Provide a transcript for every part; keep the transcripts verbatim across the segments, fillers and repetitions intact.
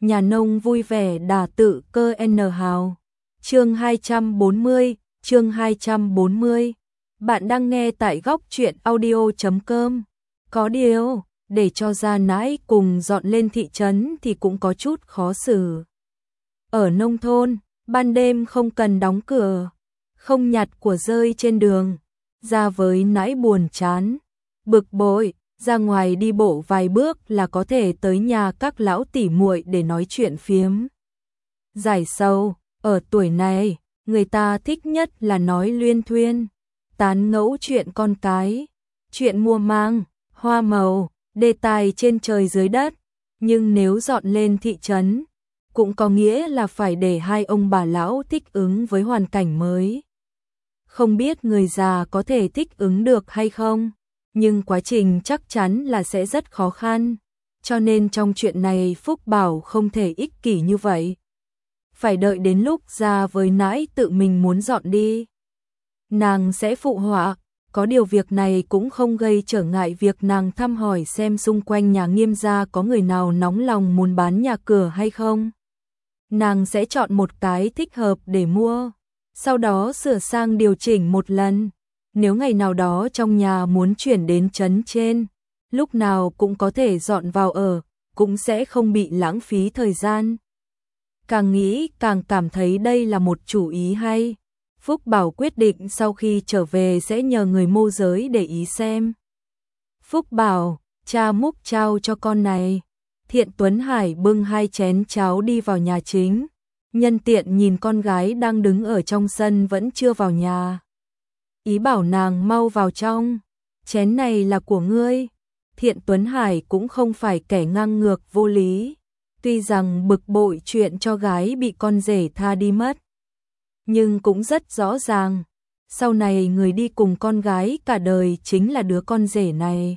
nhà nông vui vẻ đả tự cơ N hào. Chương hai trăm bốn mươi, chương hai trăm bốn mươi. Bạn đang nghe tại góc truyện audio chấm com. Có điều, để cho Gia Nãi cùng dọn lên thị trấn thì cũng có chút khó xử. Ở nông thôn, ban đêm không cần đóng cửa, không nhặt của rơi trên đường. Ra với Nãi buồn chán, bực bội, ra ngoài đi bộ vài bước là có thể tới nhà các lão tỉ muội để nói chuyện phiếm. Giải sầu, ở tuổi này, người ta thích nhất là nói luyên thuyên, tán ngẫu chuyện con cái, chuyện mùa màng, hoa màu, đề tài trên trời dưới đất. Nhưng nếu dọn lên thị trấn, cũng có nghĩa là phải để hai ông bà lão thích ứng với hoàn cảnh mới. Không biết người già có thể thích ứng được hay không, nhưng quá trình chắc chắn là sẽ rất khó khăn, cho nên trong chuyện này Phúc Bảo không thể ích kỷ như vậy. Phải đợi đến lúc Gia với Nãi tự mình muốn dọn đi, nàng sẽ phụ họa, có điều việc này cũng không gây trở ngại việc nàng thăm hỏi xem xung quanh nhà Nghiêm gia có người nào nóng lòng muốn bán nhà cửa hay không. Nàng sẽ chọn một cái thích hợp để mua, sau đó sửa sang điều chỉnh một lần. Nếu ngày nào đó trong nhà muốn chuyển đến trấn trên, lúc nào cũng có thể dọn vào ở, cũng sẽ không bị lãng phí thời gian. Càng nghĩ càng cảm thấy đây là một chủ ý hay. Phúc Bảo quyết định sau khi trở về sẽ nhờ người môi giới để ý xem. Phúc Bảo, cha múc trao cho con này. Thiện Tuấn Hải bưng hai chén cháo đi vào nhà chính, nhân tiện nhìn con gái đang đứng ở trong sân vẫn chưa vào nhà. Ý bảo nàng mau vào trong, chén này là của ngươi. Thiện Tuấn Hải cũng không phải kẻ ngang ngược vô lý, tuy rằng bực bội chuyện cho gái bị con rể tha đi mất, nhưng cũng rất rõ ràng, sau này người đi cùng con gái cả đời chính là đứa con rể này.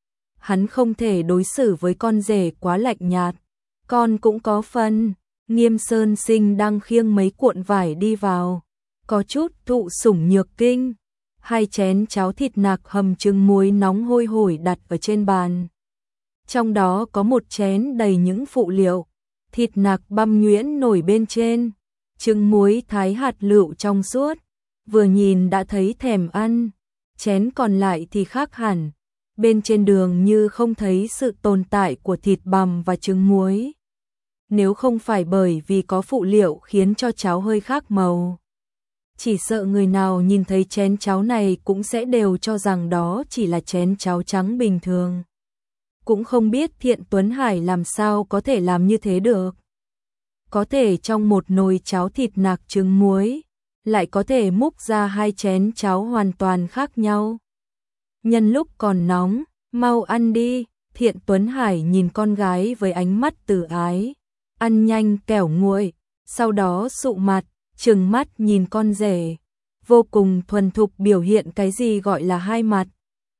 Hắn không thể đối xử với con rể quá lạnh nhạt, con cũng có phần. Nghiêm Sơn Sinh đang khiêng mấy cuộn vải đi vào, có chút thụ sủng nhược kinh. Hai chén cháo thịt nạc hầm trứng muối nóng hôi hổi đặt ở trên bàn. Trong đó có một chén đầy những phụ liệu, thịt nạc băm nhuyễn nổi bên trên, trứng muối thái hạt lựu trong suốt, vừa nhìn đã thấy thèm ăn. Chén còn lại thì khác hẳn, bên trên đường như không thấy sự tồn tại của thịt bằm và trứng muối. Nếu không phải bởi vì có phụ liệu khiến cho cháo hơi khác màu, chỉ sợ người nào nhìn thấy chén cháo này cũng sẽ đều cho rằng đó chỉ là chén cháo trắng bình thường. Cũng không biết Thiện Tuấn Hải làm sao có thể làm như thế được. Có thể trong một nồi cháo thịt nạc trứng muối, lại có thể múc ra hai chén cháo hoàn toàn khác nhau. Nhân lúc còn nóng, mau ăn đi. Thiện Tuấn Hải nhìn con gái với ánh mắt từ ái. Ăn nhanh kẻo nguội, sau đó sụ mặt, trừng mắt nhìn con rể, vô cùng thuần thục biểu hiện cái gì gọi là hai mặt.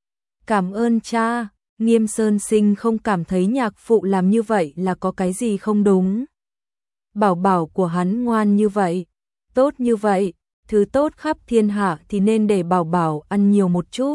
Cảm ơn cha. Nghiêm Sơn Sinh không cảm thấy nhạc phụ làm như vậy là có cái gì không đúng. Bảo bảo của hắn ngoan như vậy, tốt như vậy, thứ tốt khắp thiên hạ thì nên để bảo bảo ăn nhiều một chút.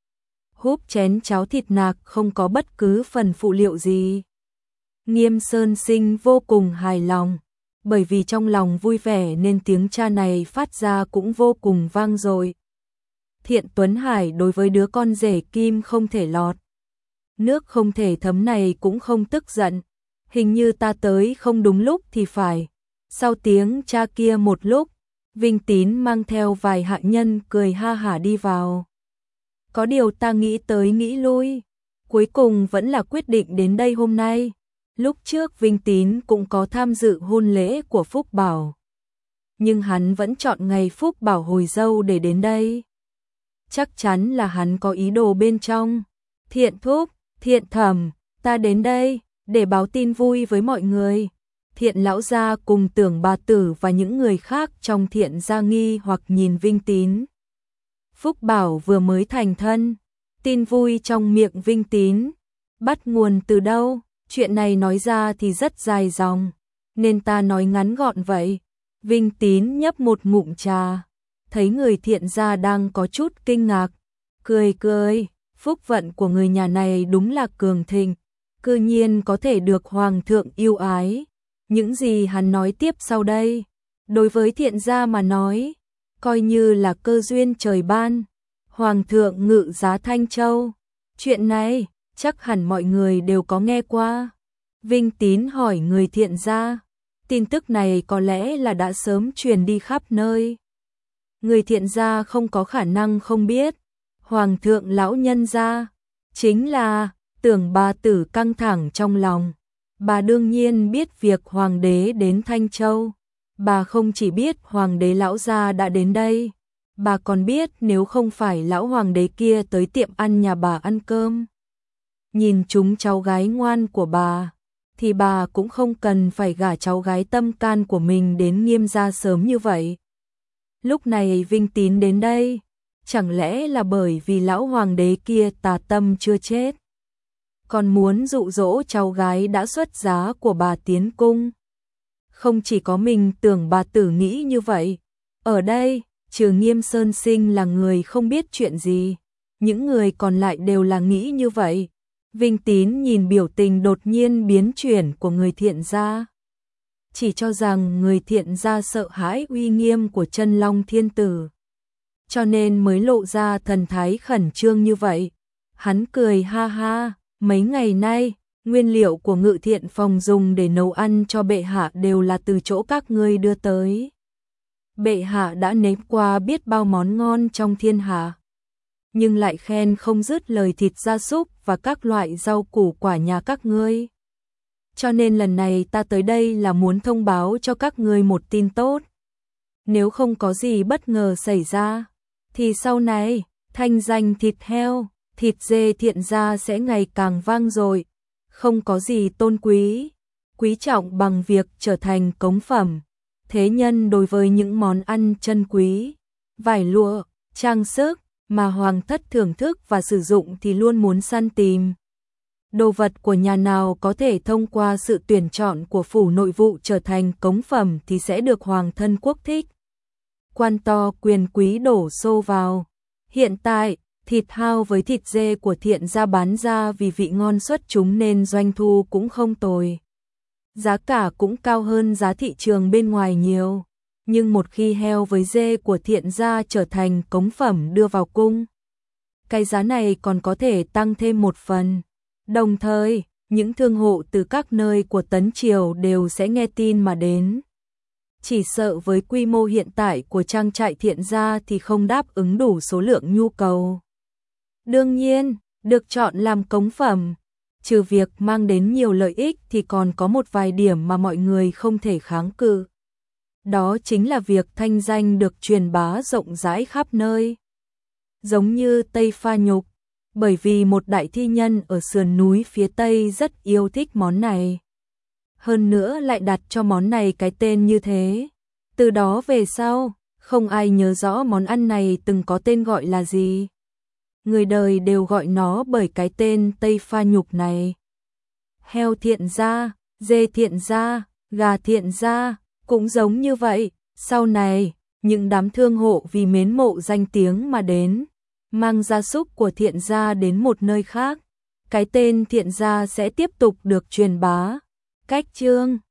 Húp chén cháo thịt nạc không có bất cứ phần phụ liệu gì. Nghiêm Sơn Sinh vô cùng hài lòng, bởi vì trong lòng vui vẻ nên tiếng cha này phát ra cũng vô cùng vang dội. Thiện Tuấn Hải đối với đứa con rể kim không thể lọt, nước không thể thấm này cũng không tức giận. Hình như ta tới không đúng lúc thì phải. Sau tiếng cha kia một lúc, Vinh Tín mang theo vài hạ nhân cười ha hả đi vào. Có điều ta nghĩ tới nghĩ lui, cuối cùng vẫn là quyết định đến đây hôm nay. Lúc trước Vinh Tín cũng có tham dự hôn lễ của Phúc Bảo, nhưng hắn vẫn chọn ngày Phúc Bảo hồi dâu để đến đây. Chắc chắn là hắn có ý đồ bên trong. Thiện thúc, Thiện thẩm, ta đến đây để báo tin vui với mọi người. Thiện lão gia cùng Tưởng bà tử và những người khác trong Thiện gia nghi hoặc nhìn Vinh Tín. Phúc Bảo vừa mới thành thân, tin vui trong miệng Vinh Tín bắt nguồn từ đâu? Chuyện này nói ra thì rất dài dòng, nên ta nói ngắn gọn vậy. Vinh Tín nhấp một ngụm trà, thấy người Thiện gia đang có chút kinh ngạc, cười cười. Phúc vận của người nhà này đúng là cường thịnh, cư nhiên có thể được hoàng thượng yêu ái. Những gì hắn nói tiếp sau đây, đối với Thiện gia mà nói, coi như là cơ duyên trời ban. Hoàng thượng ngự giá Thanh Châu. Chuyện này, chắc hẳn mọi người đều có nghe qua. Vinh Tín hỏi người Thiện gia. Tin tức này có lẽ là đã sớm truyền đi khắp nơi. Người Thiện gia không có khả năng không biết. Hoàng thượng lão nhân gia, chính là Tưởng bà tử căng thẳng trong lòng. Bà đương nhiên biết việc hoàng đế đến Thanh Châu. Bà không chỉ biết hoàng đế lão gia đã đến đây, bà còn biết nếu không phải lão hoàng đế kia tới tiệm ăn nhà bà ăn cơm, nhìn chúng cháu gái ngoan của bà, thì bà cũng không cần phải gả cháu gái tâm can của mình đến Nghiêm gia sớm như vậy. Lúc này Vinh Tín đến đây, chẳng lẽ là bởi vì lão hoàng đế kia tà tâm chưa chết, còn muốn dụ dỗ cháu gái đã xuất giá của bà tiến cung? Không chỉ có mình Tưởng bà tử nghĩ như vậy, ở đây, trừ Nghiêm Sơn Sinh là người không biết chuyện gì, những người còn lại đều là nghĩ như vậy. Vinh Tín nhìn biểu tình đột nhiên biến chuyển của người Thiện gia, chỉ cho rằng người Thiện gia sợ hãi uy nghiêm của Chân Long Thiên Tử, cho nên mới lộ ra thần thái khẩn trương như vậy. Hắn cười ha ha, mấy ngày nay, nguyên liệu của Ngự Thiện phòng dùng để nấu ăn cho bệ hạ đều là từ chỗ các ngươi đưa tới. Bệ hạ đã nếm qua biết bao món ngon trong thiên hạ, nhưng lại khen không dứt lời thịt gia súc và các loại rau củ quả nhà các ngươi. Cho nên lần này ta tới đây là muốn thông báo cho các ngươi một tin tốt. Nếu không có gì bất ngờ xảy ra, thì sau này, thanh danh thịt heo, thịt dê Thiện gia sẽ ngày càng vang dội, không có gì tôn quý, quý trọng bằng việc trở thành cống phẩm. Thế nhân đối với những món ăn chân quý, vải lụa, trang sức mà hoàng thất thưởng thức và sử dụng thì luôn muốn săn tìm. Đồ vật của nhà nào có thể thông qua sự tuyển chọn của phủ nội vụ trở thành cống phẩm thì sẽ được hoàng thân quốc thích. Quan to quyền quý đổ xô vào. Hiện tại, thịt hao với thịt dê của Thiện gia bán ra vì vị ngon xuất chúng nên doanh thu cũng không tồi. Giá cả cũng cao hơn giá thị trường bên ngoài nhiều. Nhưng một khi heo với dê của Thiện gia trở thành cống phẩm đưa vào cung, cái giá này còn có thể tăng thêm một phần. Đồng thời, những thương hộ từ các nơi của Tấn Triều đều sẽ nghe tin mà đến. Chỉ sợ với quy mô hiện tại của trang trại Thiện gia thì không đáp ứng đủ số lượng nhu cầu. Đương nhiên, được chọn làm cống phẩm, trừ việc mang đến nhiều lợi ích thì còn có một vài điểm mà mọi người không thể kháng cự. Đó chính là việc thanh danh được truyền bá rộng rãi khắp nơi. Giống như Tây Pha Nhục, bởi vì một đại thi nhân ở sườn núi phía Tây rất yêu thích món này. Hơn nữa lại đặt cho món này cái tên như thế. Từ đó về sau, không ai nhớ rõ món ăn này từng có tên gọi là gì. Người đời đều gọi nó bởi cái tên Tây Pha Nhục này. Heo Thiện gia, dê Thiện gia, gà Thiện gia, cũng giống như vậy. Sau này, những đám thương hộ vì mến mộ danh tiếng mà đến, mang gia súc của Thiện gia đến một nơi khác. Cái tên Thiện gia sẽ tiếp tục được truyền bá. Cách chương